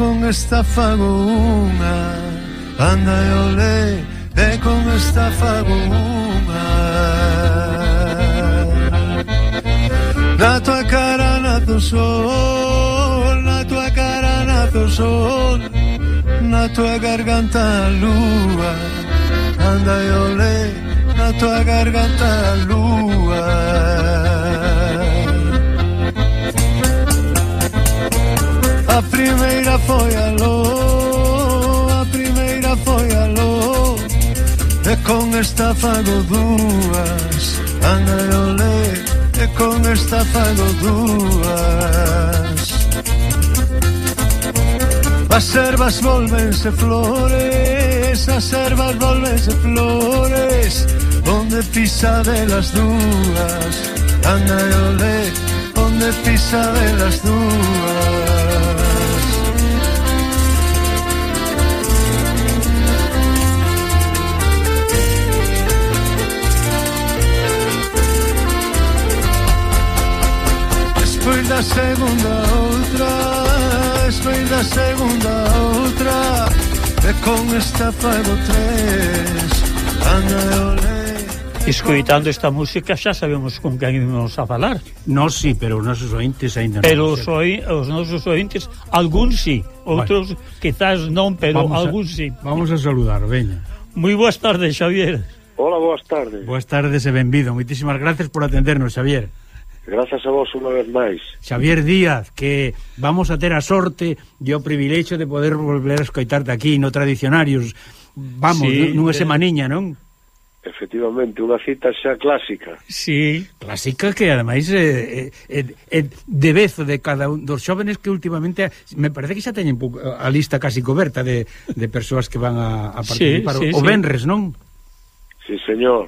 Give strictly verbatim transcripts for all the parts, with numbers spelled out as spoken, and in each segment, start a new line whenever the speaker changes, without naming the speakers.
con esta fago unha, anda e olé, e con esta fago unha. Na tua cara nace o sol, na tua cara nace o sol, na tua garganta a lúa, anda e olé, na tua garganta a lúa. A primeira foi aló, a primeira foi aló, e con esta fago dúas, anda e olé, e con esta fago dúas. As ervas volvense flores, as ervas volvense flores, onde pisa delas dúas, anda e olé, onde pisa delas dúas. Despois da segunda outra, despois da segunda outra, e con esta fago tres, anda e olé.
Escoitando esta música xa sabemos con quen íbamos a falar.
Non, sí, pero os nosos ointes ainda non.
Pero os, oi, os nosos ointes, algúns sí, outros vale. Quizás non, pero vamos algúns sí.
Vamos a saludar, veña.
Moi boas tardes, Xavier.
Hola, boas tardes.
Boas tardes e benvido. Moitísimas gracias por atendernos, Xavier.
Grazas a vos unha vez máis.
Xavier Díaz, que vamos a ter a sorte e o privilexio de poder volver a escoitarte aquí no Tradicionarios. Vamos, sí, nunha de... semaniña, non?
Efectivamente, unha cita xa clásica.
Sí.
Clásica que, ademais, é, é, é de vezo de cada un dos xóvenes que últimamente, me parece que xa teñen a lista casi coberta de, de persoas que van a, a participar. Sí, sí, o, o Benres, non?
Sí, señor.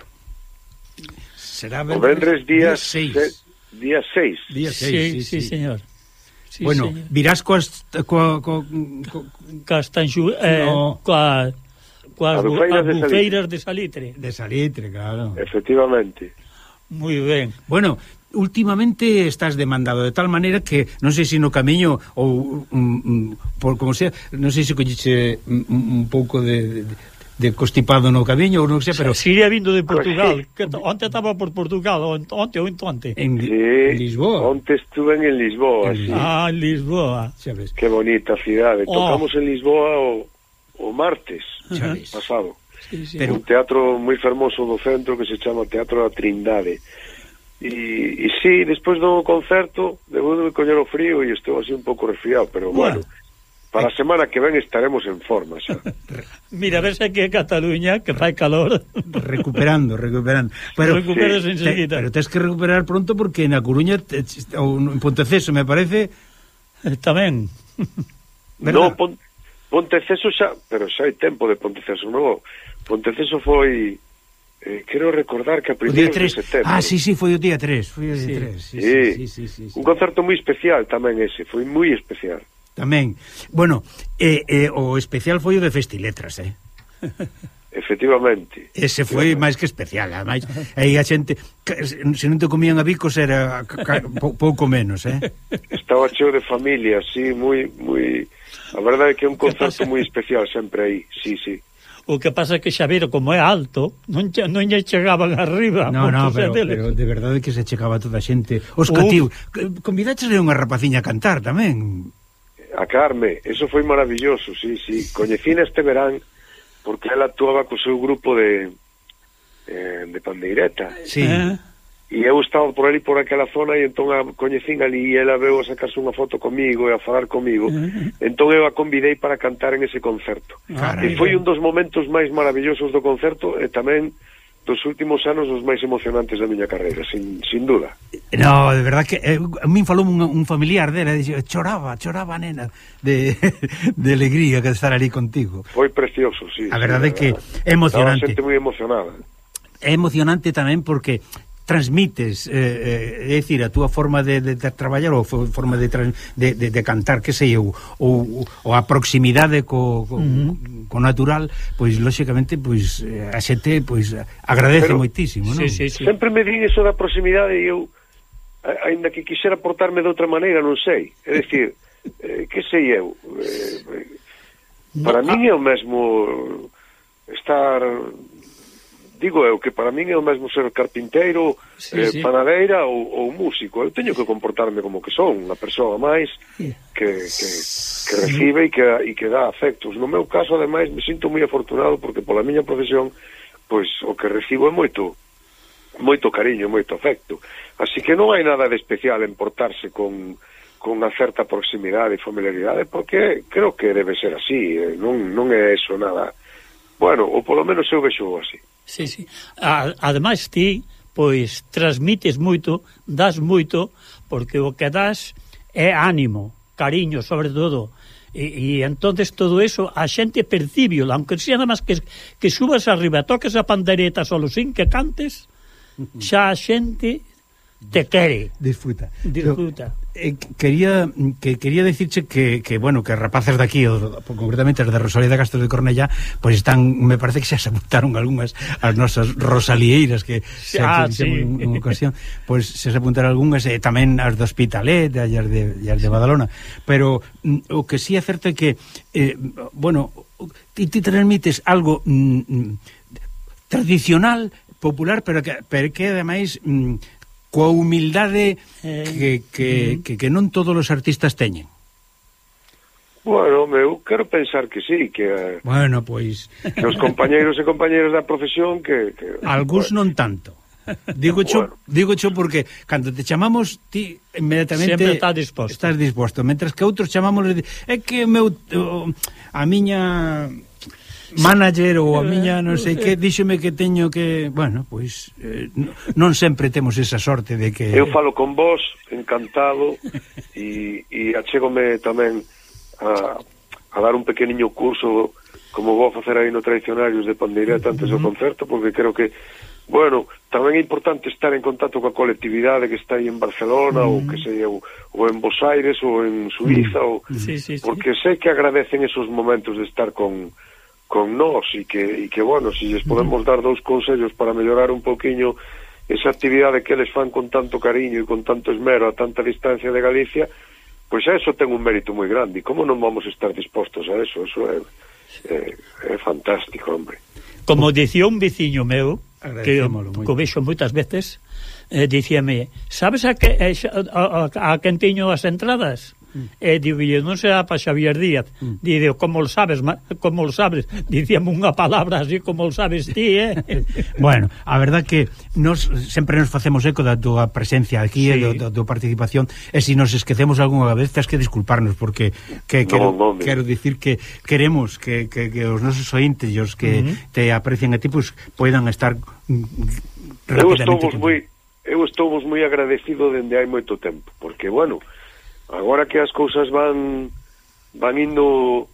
Será
Benres, o Benres día seis. Se... Día seis.
Día seis, sí, sí, sí, señor. Sí,
bueno,
señor.
Virás coas coa, coa,
coa, Castanxu, eh, no. coa, coas bufeiras, de, bufeiras de salitre.
De salitre, claro.
Efectivamente.
Moi ben.
Bueno, últimamente estás demandado de tal maneira que non sei se no camiño ou um, um, por como sea, non sei se colliche un, un pouco de, de de constipado no camiño ou non sei, pero
sigue vindo de Portugal, que onte estaba por Portugal, onte ou onte.
En,
sí,
en Lisboa.
Onte estuve en Lisboa,
en,
sí.
Ah, en Lisboa.
Sabes. Que bonita cidade. Oh. Tocamos en Lisboa o, o martes
Sabes.
pasado.
Sí, sí.
Pero un teatro moi fermoso do centro que se chama Teatro da Trindade. E, e sí, despois do concerto, debo de coñer o frío e estou así un pouco resfriado, pero bueno, bueno para a semana que ven estaremos en forma xa.
Mira, ves aquí en Cataluña que fai calor.
Recuperando, recuperando. Pero,
recuperas
sí.
enseguida.
Pero tens que recuperar pronto porque na Coruña te, ou en Ponteceso, me parece...
Tamén.
No, Pon, Ponteceso xa, pero xa hai tempo de Ponteceso, non? Ponteceso foi... Eh, quero recordar que a primeiro de setembro.
Ah, sí, sí, foi o día tres. Foi o día
sí.
tres. Sí,
sí.
Sí, sí, sí, sí,
un concerto moi especial tamén ese, foi moi especial.
Tamén. Bueno, eh, eh, o especial foi o de Festiletras, eh?
Efectivamente.
Ese foi máis que especial, ademais. Aí a xente, se non te comían a bicos era pouco menos, eh?
Estaba cheo de familia, sí, moi, moi... A verdade é que é un concerto moi especial sempre aí, sí, sí.
O que pasa é que Xavier, como é alto, non lle, non lle chegaban arriba.
No, no, pero, pero de verdade que se chegaba toda a xente. Os cativos. Convidaches a unha rapaciña a cantar tamén.
A Carme, eso foi maravilloso, sí, sí. Coñecina este verán porque ela actuaba co seu grupo de eh, de pandeireta.
Sí.
Eh?
E eu estaba por ali, por aquela zona, e entón a coñecín ali e ela veu a sacarse unha foto comigo e a falar comigo. Uh-huh. Entón eu a convidei para cantar en ese concerto.
Carai,
e foi un dos momentos máis maravillosos do concerto e tamén dos últimos anos os máis emocionantes da miña carreira, sin, sin duda.
No, de verdad que eh, a min falou un, un familiar dela, dixo, choraba, choraba nena de, de alegría que estar ali contigo.
Foi precioso, sí.
A verdade é
sí,
que é emocionante.
Estaba xente moi emocionada.
É emocionante tamén porque transmites, eh, é dicir, a túa forma de, de, de traballar ou forma de, de, de, de cantar, que sei eu, ou, ou a proximidade co, co, uh-huh. co natural, pois, lóxicamente, pois, a xente, pois, agradece pero, moitísimo, non?
Sí, sí, sí.
Sempre me din eso da proximidade e eu, aínda que quixera portarme de outra maneira, non sei. É dicir, eh, que sei eu, eh, para no, min é o mesmo estar, digo eu, que para min é o mesmo ser carpinteiro, sí, eh, sí. panadeira ou, ou músico. Eu teño que comportarme como que son unha persoa máis que, que, que recibe e que, e que dá afectos. No meu caso, ademais, me sinto moi afortunado porque pola miña profesión, pois o que recibo é moito moito cariño, moito afecto. Así que non hai nada de especial en portarse con, con unha certa proximidade e familiaridade, porque creo que debe ser así, eh? non, non é eso nada. Bueno, ou polo menos eu vexo así.
Sí, sí. A, ademais ti, pois, transmites moito, das moito, porque o que das é ánimo, cariño, sobre todo. E, e entonces todo eso a xente percibio, aunque sea nada máis que, que subas arriba, toques a pandereta solo sin que cantes, xa a xente te quere.
Disfruta.
Disfruta.
Yo, eh, quería que quería decirche que, que bueno, que rapaces de aquí, o, concretamente as de Rosalía de Castro de Cornellá, pois pues están, me parece que xa se apuntaron algunhas as nosas rosalieiras que se
ah,
sí. en, en ocasión, pois pues, se se apuntaron algunhas, e eh, tamén as do Hospitalet, e as de, as de Badalona, pero mm, o que sí é certo é que eh, bueno, ti, ti transmites algo mm, tradicional, popular, pero que, pero que ademais mm, coa humildade eh, que, que, mm. que, que non todos os artistas teñen.
Bueno, eu quero pensar que sí, que
bueno, pois
que os compañeiros e compañeras da profesión que, que
algúns bueno. non tanto. Digo cho, bueno. digo cho porque cando te chamamos ti inmediatamente
sempre estás disposto.
Estás disposto, mentras que outros chamamos é que meu a miña manager ou a miña non sei que díxome que teño que, bueno, pois eh, non sempre temos esa sorte de que
eu falo con vos encantado e, e achégome tamén a, a dar un pequeniño curso como vou facer aí no Tradicionarios de Pandeireta antes do concerto, porque creo que bueno, tamén é importante estar en contacto coa colectividade que está aí en Barcelona mm. ou que sei ou, ou en Bos Aires ou en Suiza mm. ou,
sí, sí, sí.
porque sei que agradecen esos momentos de estar con con nós e que, e que bueno, se lles podemos dar dous consellos para mellorar un poquinho esa actividade que eles fan con tanto cariño e con tanto esmero a tanta distancia de Galicia, pois eso ten un mérito moi grande. Como non vamos estar dispostos a eso? Eso é, é, é fantástico, hombre.
Como dicía un veciño meu, que o vexo moitas veces, eh, dicíame, sabes a, que, a, a, a quen teño as entradas? E digo, non será para Xavier Díaz. Mm. Digo, como lo sabes, como lo sabes, dicíame unha palabra así como lo sabes ti, eh?
Bueno, a verdad que nos sempre nos facemos eco da túa presencia aquí, sí. e da túa participación, e se si nos esquecemos algunha vez tens que disculparnos, porque que, quero, no, no, quero dicir que queremos que, que, que os nosos ointes e os que uh -huh. te aprecien a ti, pues, poidan estar
rapidamente. Eu estou moi, eu estou moi agradecido dende hai moito tempo, porque, bueno, agora que as cousas van van indo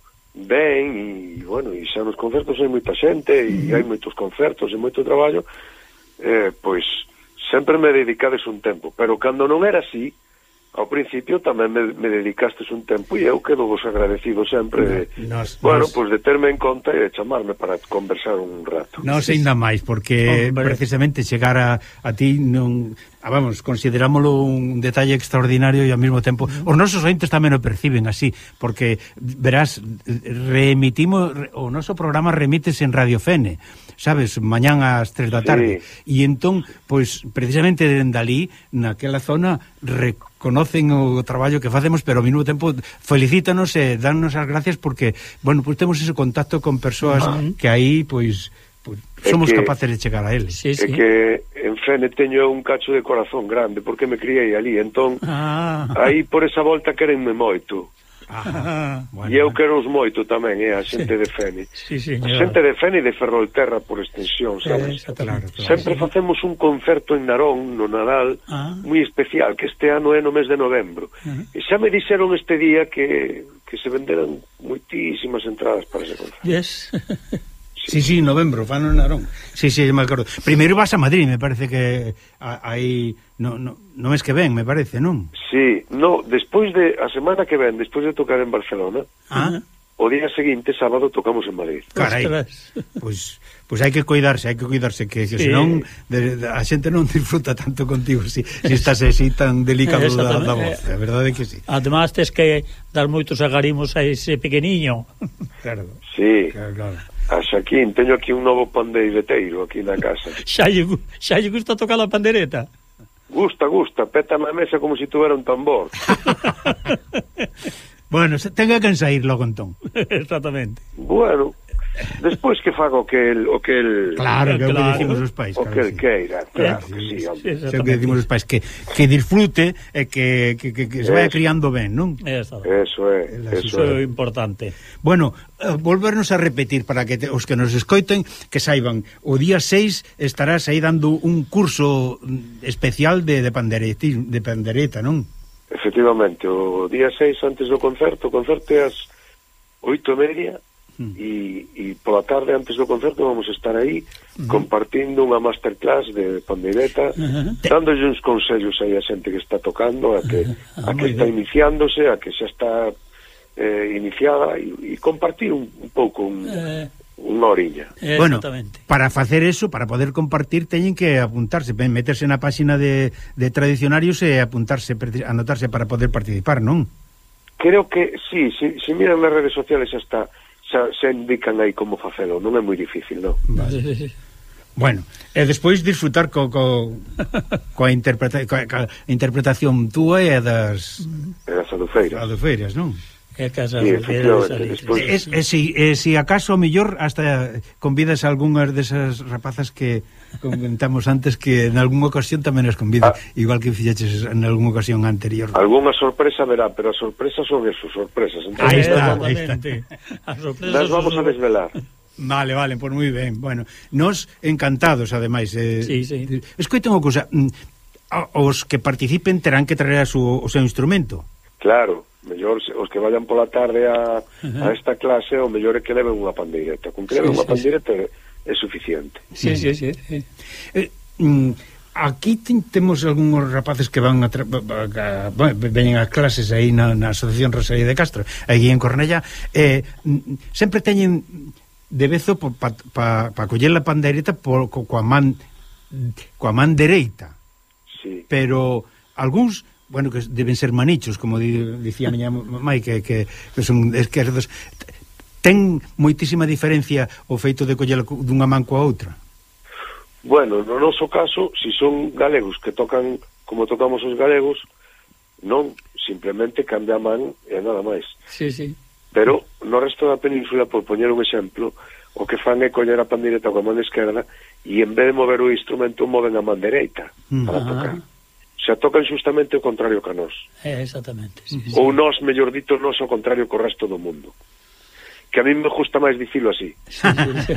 ben e, bueno, e xa nos concertos hai moita xente e hai moitos concertos e moito traballo, eh, pois sempre me dedicades un tempo, pero cando non era así, ao principio tamén me, me dedicastes un tempo e eu quedo vos agradecido sempre de, nos, bueno, nos... pois de terme en conta e de chamarme para conversar un rato.
Non sei ainda máis, porque oh, precisamente chegar a, a ti non... Ah, vamos, considerámoslo un detalle extraordinario e ao mesmo tempo os nosos ointes tamén o perciben así, porque verás, reemitimos o noso programa remítese en Radio Fene, sabes, mañán ás tres da tarde, e sí. entón, pois, precisamente dende ali, naquela zona, reconocen o traballo que facemos, pero ao mesmo tempo felicítanos e dannos as gracias porque, bueno, pois temos ese contacto con persoas ah. que aí, pois, pois somos que, capaces de chegar a eles.
Sí, sí. É que en Fene teño un cacho de corazón grande, porque me criei ali, entón, ah. aí por esa volta querenme moito. Ah, bueno, e eu quero os moito tamén, é, a xente sí. de Fene.
Sí, sí,
a xente de Fene e de Ferrolterra por extensión, sabes? Eh, claro, claro, sempre sí. facemos un concerto en Narón no Nadal ah. moi especial, que este ano é no mes de novembro. Uh -huh. E xa me dixeron este día que, que se venderan moitísimas entradas para ese concerto.
Yes.
Sí, sí, novembro, fan en Narón. Sí, sí, me acordo. Primeiro vas a Madrid, me parece que aí no, no, no mes que ven, me parece, non?
Sí, no, despois de a semana que ven, despois de tocar en Barcelona, ah. o o día seguinte, sábado, tocamos en Madrid.
Carai, pois pois hai que cuidarse, hai que cuidarse que, que sí. senón de, de, a xente non disfruta tanto contigo si, si estás así tan delicado da, da voz, a verdade é que sí.
Además tes que dar moitos agarimos a ese pequeniño.
Claro.
Sí.
Claro, claro.
A Xaquín, teño aquí un novo pandeireteiro aquí na casa.
Xa lle, xa lle gusta tocar a pandereta?
Gusta, gusta, peta na mesa como se si tuvera un tambor.
Bueno, tenga que ensair logo entón.
Exactamente.
Bueno, despois que faga o que el, o que el
claro, que é o que decimos os pais,
o
claro,
que el
sí.
queira, claro
sí,
que sí,
sí,
hombre.
sí, o que decimos os pais, que, que disfrute e que, que, que, que se vaya criando ben, non?
Eso é, eso é,
eso é importante.
Bueno, uh, volvernos a repetir para que te, os que nos escoiten que saiban, o día seis estarás aí dando un curso especial de, de pandereta, de pandereta, non?
Efectivamente, o día seis antes do concerto, o concerto é as oito e media mm. e, e pola tarde antes do concerto vamos estar aí mm. compartindo unha masterclass de pandeireta, uh -huh. dándolle uns consellos aí a xente que está tocando, a que, uh -huh. a que está bien. iniciándose, a que xa está eh, iniciada e, e compartir un, un pouco un, uh. unha oriña.
Bueno, para facer eso, para poder compartir, teñen que apuntarse, meterse na páxina de, de Tradicionarios e apuntarse, anotarse para poder participar, non?
Creo que sí, si, si miran nas redes sociales xa está, xa, xa indican aí como facelo, non é moi difícil, non?
Vale. Bueno, e despois disfrutar co, co, coa, interpreta, coa, coa interpretación túa e das...
E das adufeiras.
Adufeiras, non?
É casa
sí,
de
despois... e, e, si, e si acaso mellor hasta convidas a algunhas desas rapazas que comentamos antes, que en algunha ocasión tamén as convida, ah. igual que fixeches en algunha ocasión anterior.
Algunha sorpresa verá, pero as sorpresas son esas sorpresas.
Entonces, aí está, aí está.
As sorpresas
las vamos a desvelar.
Vale, vale, pois moi ben. Bueno, nos encantados ademais. Eh,
sí, sí.
Escoita unha cousa, os que participen terán que traer a su, o seu instrumento.
Claro, mellor os que vayan pola tarde a, a esta clase, o mellor é que leven unha pandeireta. Con que leven sí, unha sí, pandeireta sí. é suficiente.
Sí, sí, sí. sí.
Eh, mm, aquí ten, temos algúns rapaces que van a, tra a, a bueno, veñen a clases aí na, na Asociación Rosalía de Castro, aí en Cornellá, eh, sempre teñen de vezo para pa, pa coller a pandeireta por, co, coa man coa man dereita.
Sí.
Pero algúns bueno, que deben ser manichos, como di, dicía a miña mai, que, que, que son esquerdos. Ten moitísima diferencia o feito de coller dunha man coa outra?
Bueno, no noso caso, si son galegos que tocan como tocamos os galegos, non, simplemente cambia a man e nada máis.
Sí, sí.
Pero no resto da península, por poñer un exemplo, o que fan é coller a pandeireta coa man esquerda e en vez de mover o instrumento, moven a man dereita para uh-huh. tocar. Se tocan justamente o contrario que a nós.
É, exactamente. Sí, sí.
Ou nós, mellor dito, nós ao contrario co resto do mundo. Que a mí me gusta máis dicilo así.
Sí, sí,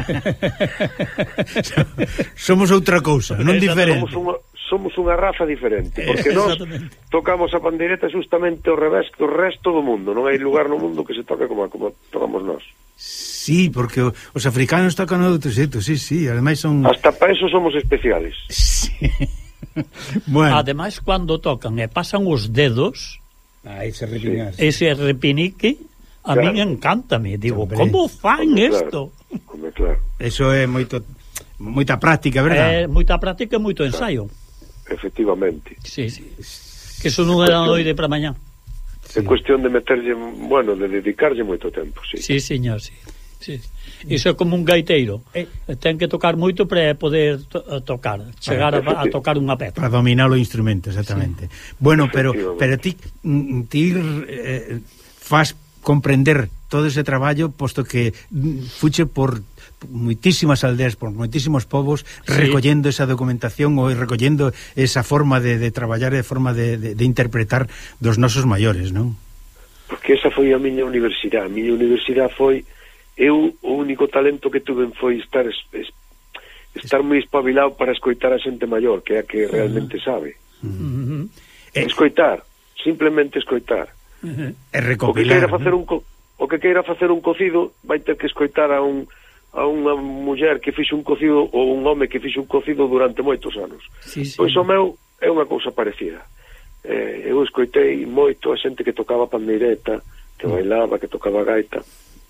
sí. Somos outra cousa, non diferente.
Somos unha, somos unha raza diferente, porque nós tocamos a pandeireta justamente ao revés que o resto do mundo. Non hai lugar no mundo que se toque como, como tocamos nós.
Sí, porque os africanos tocan outro xeito, sí, sí, ademais son...
Hasta para eso somos especiales.
Sí. Bueno.
Ademais, cando tocan e pasan os dedos,
ah, ese, sí.
ese repinique, a claro. mí encántame. Digo, hombre, como fan isto?
Claro. Claro.
Eso é moito moita práctica, verdad?
É moita práctica e moito ensaio.
Claro. Efectivamente.
Sí, sí. Que eso non é da noite para mañá.
É sí. cuestión de meterlle, bueno, de dedicarlle moito tempo, sí.
Sí, señor, sí. Sí. Iso é como un gaiteiro, eh. ten que tocar moito para poder to tocar, chegar a, a tocar unha peta.
Para dominar o instrumento, exactamente. Sí. Bueno, pero pero ti ti eh, faz comprender todo ese traballo, posto que fuche por moitísimas aldeas, por moitísimos povos, sí. recollendo esa documentación ou recollendo esa forma de, de traballar, de forma de, de, de interpretar dos nosos maiores, non?
Porque esa foi a miña universidade. A miña universidade foi eu, o único talento que tuve foi estar es, es, estar moi espabilado para escoitar a xente maior, que é a que realmente sabe.
Uh -huh.
Escoitar, simplemente escoitar.
Uh -huh. E recopilar, o que queira facer un co o que queira facer un cocido vai ter que escoitar a un a unha muller que fixe un cocido ou un home que fixe un cocido durante moitos anos.
Sí, sí.
Pois o meu é unha cousa parecida. Eh, eu escoitei moito a xente que tocaba pandeireta, que bailaba, que tocaba gaita.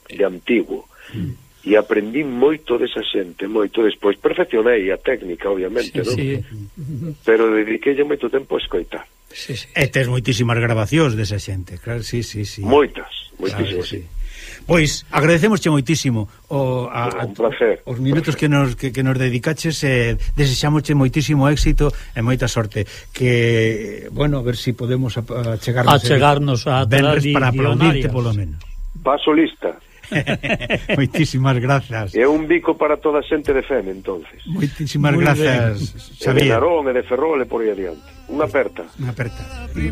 de antigo. Mm. E aprendí moito desa xente, moito. Despois perfeccionei a técnica, obviamente, sí, non? Sí. Pero dediquei moito tempo a escoitar.
Sí, sí. E tes moitísimas grabacións desa xente, claro, sí, sí, sí.
Moitas, moitísimas,
claro, sí. Pois, agradecemosche moitísimo o, a, a,
un placer,
os minutos que nos, que, que nos dedicaches e desexamosche moitísimo éxito e moita sorte. Que, bueno, a ver si podemos achegarnos
a chegarnos a
venres para aplaudirte polo menos.
Paso lista.
Moitísimas grazas.
É un bico para toda a xente de Fene, entonces.
Moitísimas muy grazas,
Xavier. E de Narón e de Ferrol e por aí adiante. Unha aperta.
Unha aperta.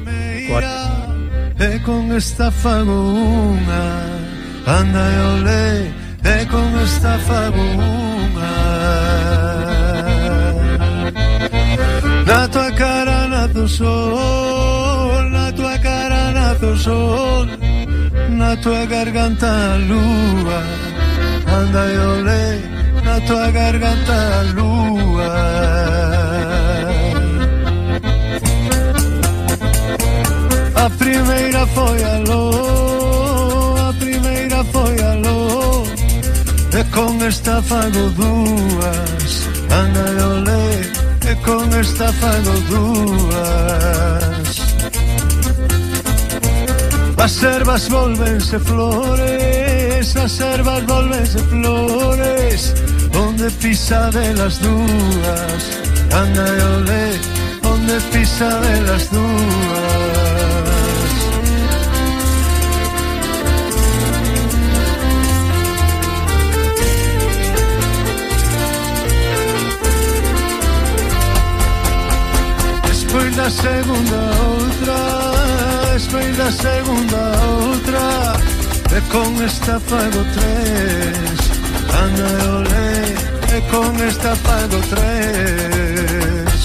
E con esta fago unha, anda e olé, e con esta fago unha. Na tua cara nace o sol, na tua cara nace o sol, na tua garganta a lúa, anda e olé, na tua garganta a lúa. A primeira foi a ló, a primeira foi a ló, e con esta fago dúas, anda e olé, e con esta fago dúas. As ervas volvense flores, as ervas volvense flores, onde pisa delas dúas, anda e olé, onde pisa delas dúas. Despois da segunda outra, despois da segunda outra, e con esta fago tres, anda e olé, e con esta fago tres.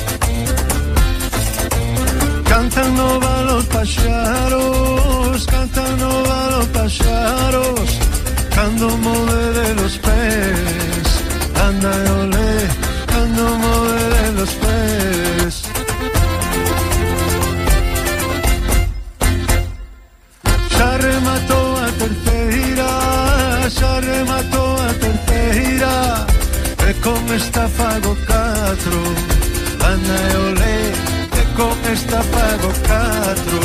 Cantan no valo paxaros, cantan no valo paxaros, cando move de los pés, anda e olé, cando move de los pés. Xa rematou a terceira, xa rematou a terceira, e con esta fago catro, anda e olé, e con esta fago catro.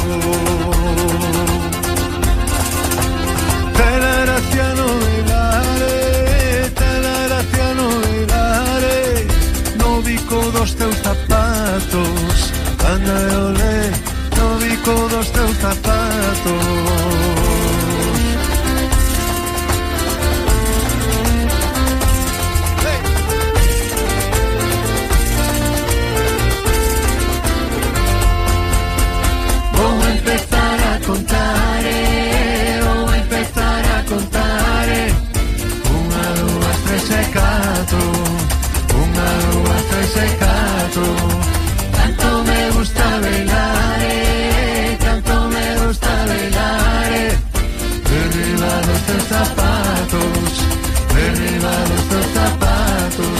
Telaraciano velare, telaraciano velare, no bico dos teus zapatos, anda e olé, no bico dos teus zapatos. Tanto me gusta bailar, eh, tanto me gusta bailar, eh. Derriba los teus zapatos, derriba los teus zapatos.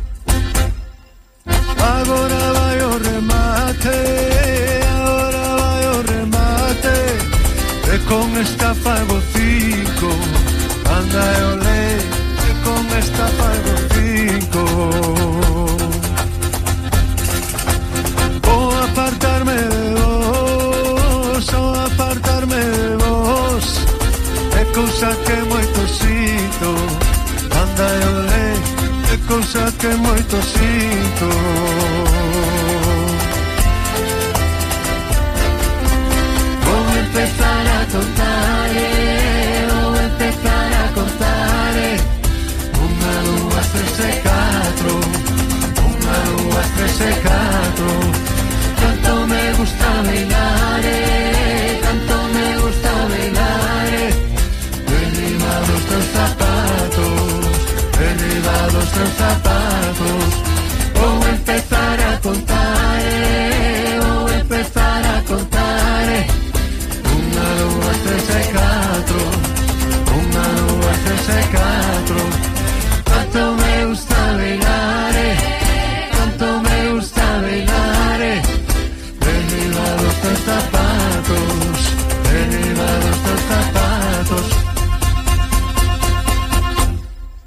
Agora vai o remate, agora vai o remate, e con esta fago cinco, anda e olé, e con esta fago cinco. Apartarme de vos, o apartarme de vos, é cousa que moito sinto, anda e olé, é cousa que moito sinto. Vou empezar a contar, vou empezar a contar, unha, dúas, tres e catro, unha, dúas, tres e catro. Tanto me gusta bailar, eh, tanto me gusta bailar, eh. Derriba los teus zapatos, derriba los teus zapatos. Vou empezar a contar, eh, vou empezar a contar, eh. Unha, dúas, tres e catro, unha, dúas, tres e catro. Tanto me gusta bailar, eh, tanto me gusta bailar, eh. Derriba los teus zapatos.